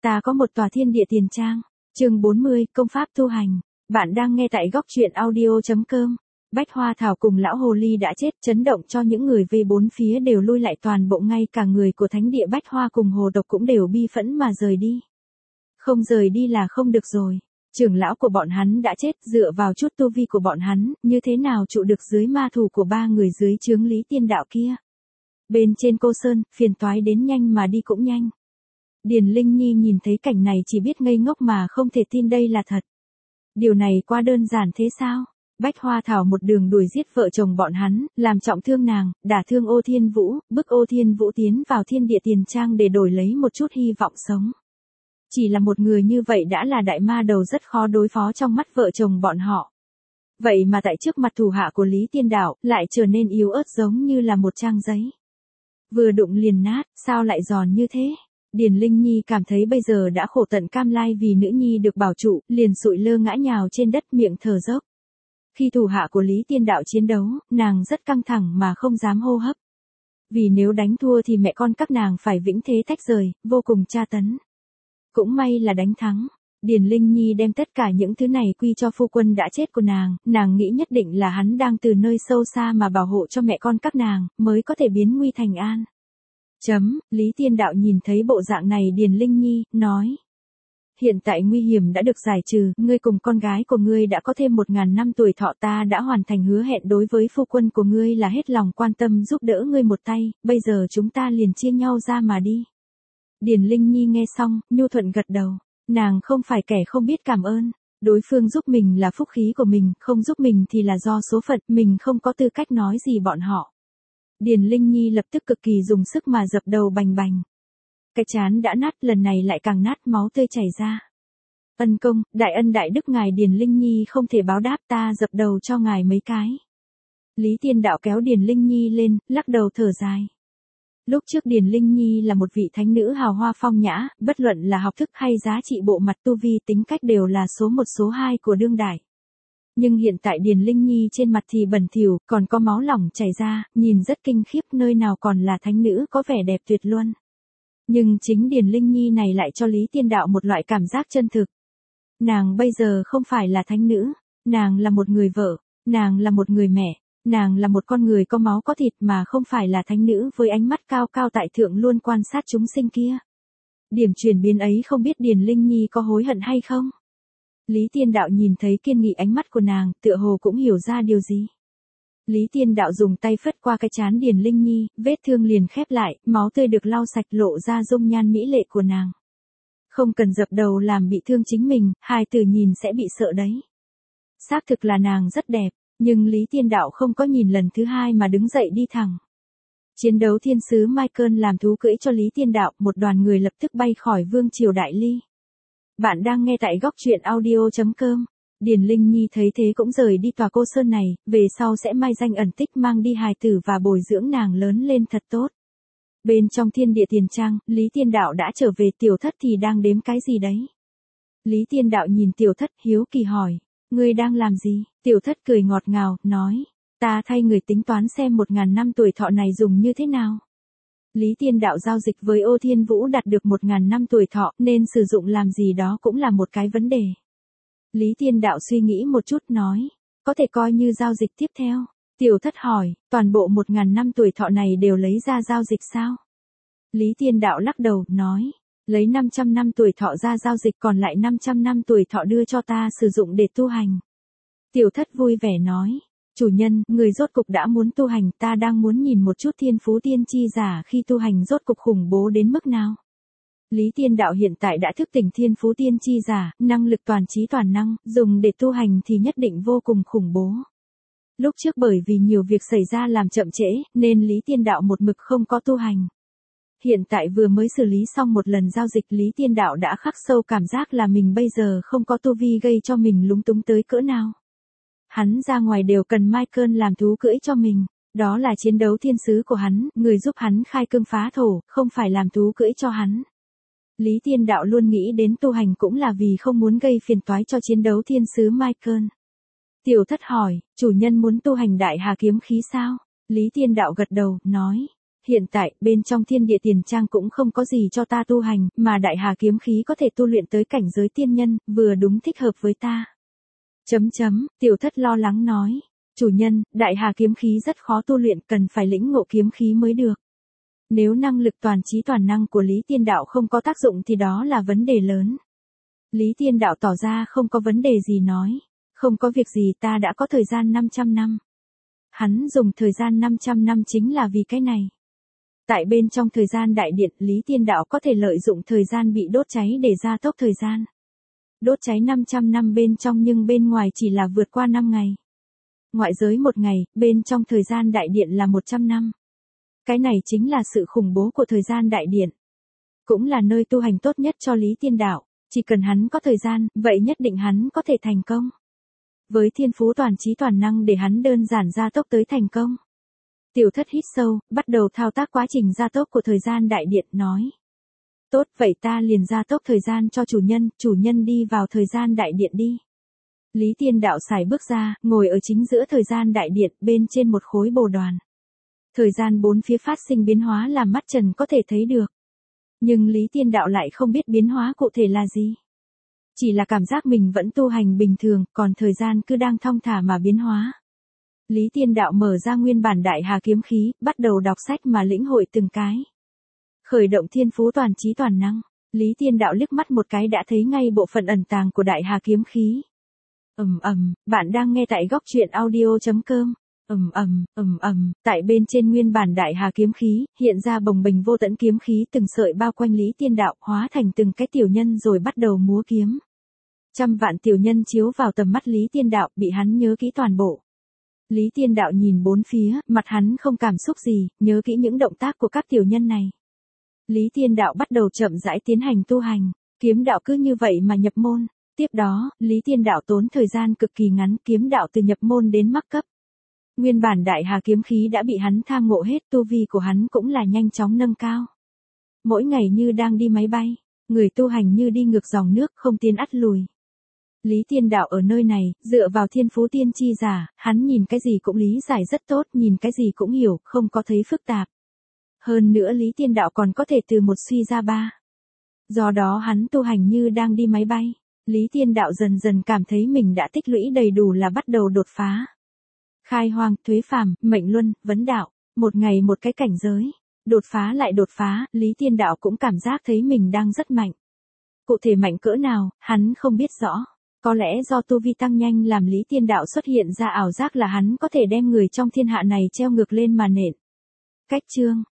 Ta có một tòa thiên địa tiền trang. Chương 40, công pháp tu hành. Bạn đang nghe tại góc truyện audio.com. Bách Hoa Thảo cùng lão hồ ly đã chết, chấn động cho những người về bốn phía đều lui lại, toàn bộ ngay cả người của thánh địa Bách Hoa cùng hồ độc cũng đều bi phẫn mà rời đi. Không rời đi là không được rồi. Trưởng lão của bọn hắn đã chết, dựa vào chút tu vi của bọn hắn, như thế nào trụ được dưới ma thủ của ba người dưới chướng Lý Tiên Đạo kia. Bên trên Cô Sơn, phiền toái đến nhanh mà đi cũng nhanh. Điền Linh Nhi nhìn thấy cảnh này chỉ biết ngây ngốc mà không thể tin đây là thật. Điều này quá đơn giản thế sao? Bách Hoa Thảo một đường đuổi giết vợ chồng bọn hắn, làm trọng thương nàng, đả thương Ô Thiên Vũ, bức Ô Thiên Vũ tiến vào thiên địa tiền trang để đổi lấy một chút hy vọng sống. Chỉ là một người như vậy đã là đại ma đầu rất khó đối phó trong mắt vợ chồng bọn họ. Vậy mà tại trước mặt thủ hạ của Lý Tiên Đạo, lại trở nên yếu ớt giống như là một trang giấy. Vừa đụng liền nát, sao lại giòn như thế? Điền Linh Nhi cảm thấy bây giờ đã khổ tận cam lai vì nữ nhi được bảo trụ, liền sụi lơ ngã nhào trên đất miệng thở dốc. Khi thủ hạ của Lý Tiên Đạo chiến đấu, nàng rất căng thẳng mà không dám hô hấp. Vì nếu đánh thua thì mẹ con các nàng phải vĩnh thế tách rời, vô cùng tra tấn. Cũng may là đánh thắng. Điền Linh Nhi đem tất cả những thứ này quy cho phu quân đã chết của nàng nghĩ nhất định là hắn đang từ nơi sâu xa mà bảo hộ cho mẹ con các nàng, mới có thể biến nguy thành an. Lý Tiên Đạo nhìn thấy bộ dạng này Điền Linh Nhi, nói. Hiện tại nguy hiểm đã được giải trừ, ngươi cùng con gái của ngươi đã có thêm 1000 năm tuổi thọ, ta đã hoàn thành hứa hẹn đối với phu quân của ngươi là hết lòng quan tâm giúp đỡ ngươi một tay, bây giờ chúng ta liền chia nhau ra mà đi. Điền Linh Nhi nghe xong, nhu thuận gật đầu, nàng không phải kẻ không biết cảm ơn, đối phương giúp mình là phúc khí của mình, không giúp mình thì là do số phận, mình không có tư cách nói gì bọn họ. Điền Linh Nhi lập tức cực kỳ dùng sức mà dập đầu bành bành. Cái trán đã nát, lần này lại càng nát, máu tươi chảy ra. Ân công, đại ân đại đức ngài Điền Linh Nhi không thể báo đáp, ta dập đầu cho ngài mấy cái. Lý Tiên Đạo kéo Điền Linh Nhi lên, lắc đầu thở dài. Lúc trước Điền Linh Nhi là một vị thánh nữ hào hoa phong nhã, bất luận là học thức hay giá trị bộ mặt tu vi tính cách đều là số 1 số 2 của đương đại. Nhưng hiện tại Điền Linh Nhi trên mặt thì bẩn thỉu, còn có máu lỏng chảy ra, nhìn rất kinh khiếp, nơi nào còn là thánh nữ có vẻ đẹp tuyệt luân. Nhưng chính Điền Linh Nhi này lại cho Lý Tiên Đạo một loại cảm giác chân thực. Nàng bây giờ không phải là thánh nữ, nàng là một người vợ, nàng là một người mẹ, nàng là một con người có máu có thịt mà không phải là thánh nữ với ánh mắt cao cao tại thượng luôn quan sát chúng sinh kia. Điểm chuyển biến ấy không biết Điền Linh Nhi có hối hận hay không? Lý Tiên Đạo nhìn thấy kiên nghị ánh mắt của nàng, tựa hồ cũng hiểu ra điều gì. Lý Tiên Đạo dùng tay phất qua cái trán Điền Linh Nhi, vết thương liền khép lại, máu tươi được lau sạch lộ ra dung nhan mỹ lệ của nàng. Không cần dập đầu làm bị thương chính mình, hai từ nhìn sẽ bị sợ đấy. Xác thực là nàng rất đẹp, nhưng Lý Tiên Đạo không có nhìn lần thứ hai mà đứng dậy đi thẳng. Chiến đấu thiên sứ Michael làm thú cưỡi cho Lý Tiên Đạo, một đoàn người lập tức bay khỏi vương triều Đại Ly. Bạn đang nghe tại góc truyện audio.com. Điền Linh Nhi thấy thế cũng rời đi tòa Cô Sơn này, về sau sẽ mai danh ẩn tích mang đi hài tử và bồi dưỡng nàng lớn lên thật tốt. Bên trong thiên địa tiền trang, Lý Tiên Đạo đã trở về, Tiểu Thất thì đang đếm cái gì đấy? Lý Tiên Đạo nhìn Tiểu Thất hiếu kỳ hỏi, ngươi đang làm gì? Tiểu Thất cười ngọt ngào, nói, ta thay người tính toán xem 1000 năm tuổi thọ này dùng như thế nào. Lý Tiên Đạo giao dịch với Ô Thiên Vũ đạt được 1000 năm tuổi thọ, nên sử dụng làm gì đó cũng là một cái vấn đề. Lý Tiên Đạo suy nghĩ một chút nói, có thể coi như giao dịch tiếp theo. Tiểu Thất hỏi, toàn bộ 1000 năm tuổi thọ này đều lấy ra giao dịch sao? Lý Tiên Đạo lắc đầu, nói, lấy 500 năm tuổi thọ ra giao dịch, còn lại 500 năm tuổi thọ đưa cho ta sử dụng để tu hành. Tiểu Thất vui vẻ nói, chủ nhân, người rốt cục đã muốn tu hành, ta đang muốn nhìn một chút thiên phú tiên chi giả khi tu hành rốt cục khủng bố đến mức nào. Lý Tiên Đạo hiện tại đã thức tỉnh thiên phú tiên chi giả, năng lực toàn trí toàn năng, dùng để tu hành thì nhất định vô cùng khủng bố. Lúc trước bởi vì nhiều việc xảy ra làm chậm trễ, nên Lý Tiên Đạo một mực không có tu hành. Hiện tại vừa mới xử lý xong một lần giao dịch, Lý Tiên Đạo đã khắc sâu cảm giác là mình bây giờ không có tu vi gây cho mình lúng túng tới cỡ nào. Hắn ra ngoài đều cần Michael làm thú cưỡi cho mình, đó là chiến đấu thiên sứ của hắn, người giúp hắn khai cương phá thổ, không phải làm thú cưỡi cho hắn. Lý Tiên Đạo luôn nghĩ đến tu hành cũng là vì không muốn gây phiền toái cho chiến đấu thiên sứ Michael. Tiểu Thất hỏi, chủ nhân muốn tu hành đại hà kiếm khí sao? Lý Tiên Đạo gật đầu, nói, hiện tại, bên trong thiên địa tiền trang cũng không có gì cho ta tu hành, mà đại hà kiếm khí có thể tu luyện tới cảnh giới tiên nhân, vừa đúng thích hợp với ta. Tiểu thất lo lắng nói. Chủ nhân, đại hà kiếm khí rất khó tu luyện, cần phải lĩnh ngộ kiếm khí mới được. Nếu năng lực toàn trí toàn năng của Lý Tiên Đạo không có tác dụng thì đó là vấn đề lớn. Lý Tiên Đạo tỏ ra không có vấn đề gì nói. Không có việc gì, ta đã có thời gian 500 năm. Hắn dùng thời gian 500 năm chính là vì cái này. Tại bên trong thời gian đại điện, Lý Tiên Đạo có thể lợi dụng thời gian bị đốt cháy để gia tốc thời gian. Đốt cháy 500 năm bên trong nhưng bên ngoài chỉ là vượt qua 5 ngày. Ngoại giới 1 ngày, bên trong thời gian đại điện là 100 năm. Cái này chính là sự khủng bố của thời gian đại điện. Cũng là nơi tu hành tốt nhất cho Lý Tiên Đạo. Chỉ cần hắn có thời gian, vậy nhất định hắn có thể thành công. Với thiên phú toàn trí toàn năng để hắn đơn giản gia tốc tới thành công. Tiểu thất hít sâu, bắt đầu thao tác quá trình gia tốc của thời gian đại điện, nói. Tốt, vậy ta liền gia tốc thời gian cho chủ nhân đi vào thời gian đại điện đi. Lý Tiên Đạo xài bước ra, ngồi ở chính giữa thời gian đại điện, bên trên một khối bồ đoàn. Thời gian bốn phía phát sinh biến hóa làm mắt trần có thể thấy được. Nhưng Lý Tiên Đạo lại không biết biến hóa cụ thể là gì. Chỉ là cảm giác mình vẫn tu hành bình thường, còn thời gian cứ đang thong thả mà biến hóa. Lý Tiên Đạo mở ra nguyên bản đại hà kiếm khí, bắt đầu đọc sách mà lĩnh hội từng cái. Khởi động thiên phú toàn trí toàn năng, Lý Tiên Đạo liếc mắt một cái đã thấy ngay bộ phận ẩn tàng của đại hà kiếm khí. Bạn đang nghe tại góc truyện audio.com. Tại bên trên nguyên bản đại hà kiếm khí, hiện ra bồng bềnh vô tận kiếm khí từng sợi bao quanh Lý Tiên Đạo, hóa thành từng cái tiểu nhân rồi bắt đầu múa kiếm. Trăm vạn tiểu nhân chiếu vào tầm mắt Lý Tiên Đạo, bị hắn nhớ kỹ toàn bộ. Lý Tiên Đạo nhìn bốn phía, mặt hắn không cảm xúc gì, nhớ kỹ những động tác của các tiểu nhân này. Lý Tiên Đạo bắt đầu chậm rãi tiến hành tu hành, kiếm đạo cứ như vậy mà nhập môn. Tiếp đó, Lý Tiên Đạo tốn thời gian cực kỳ ngắn, kiếm đạo từ nhập môn đến mắc cấp. Nguyên bản đại hà kiếm khí đã bị hắn tham ngộ hết, tu vi của hắn cũng là nhanh chóng nâng cao. Mỗi ngày như đang đi máy bay, người tu hành như đi ngược dòng nước, không tiến ắt lùi. Lý Tiên Đạo ở nơi này, dựa vào thiên phú tiên tri giả, hắn nhìn cái gì cũng lý giải rất tốt, nhìn cái gì cũng hiểu, không có thấy phức tạp. Hơn nữa Lý Tiên Đạo còn có thể từ một suy ra ba. Do đó hắn tu hành như đang đi máy bay. Lý Tiên Đạo dần dần cảm thấy mình đã tích lũy đầy đủ là bắt đầu đột phá. Khai hoang, thuế phàm, mệnh luân, vấn đạo, một ngày một cái cảnh giới. Đột phá lại đột phá, Lý Tiên Đạo cũng cảm giác thấy mình đang rất mạnh. Cụ thể mạnh cỡ nào, hắn không biết rõ. Có lẽ do tu vi tăng nhanh làm Lý Tiên Đạo xuất hiện ra ảo giác là hắn có thể đem người trong thiên hạ này treo ngược lên mà nện. Cách chương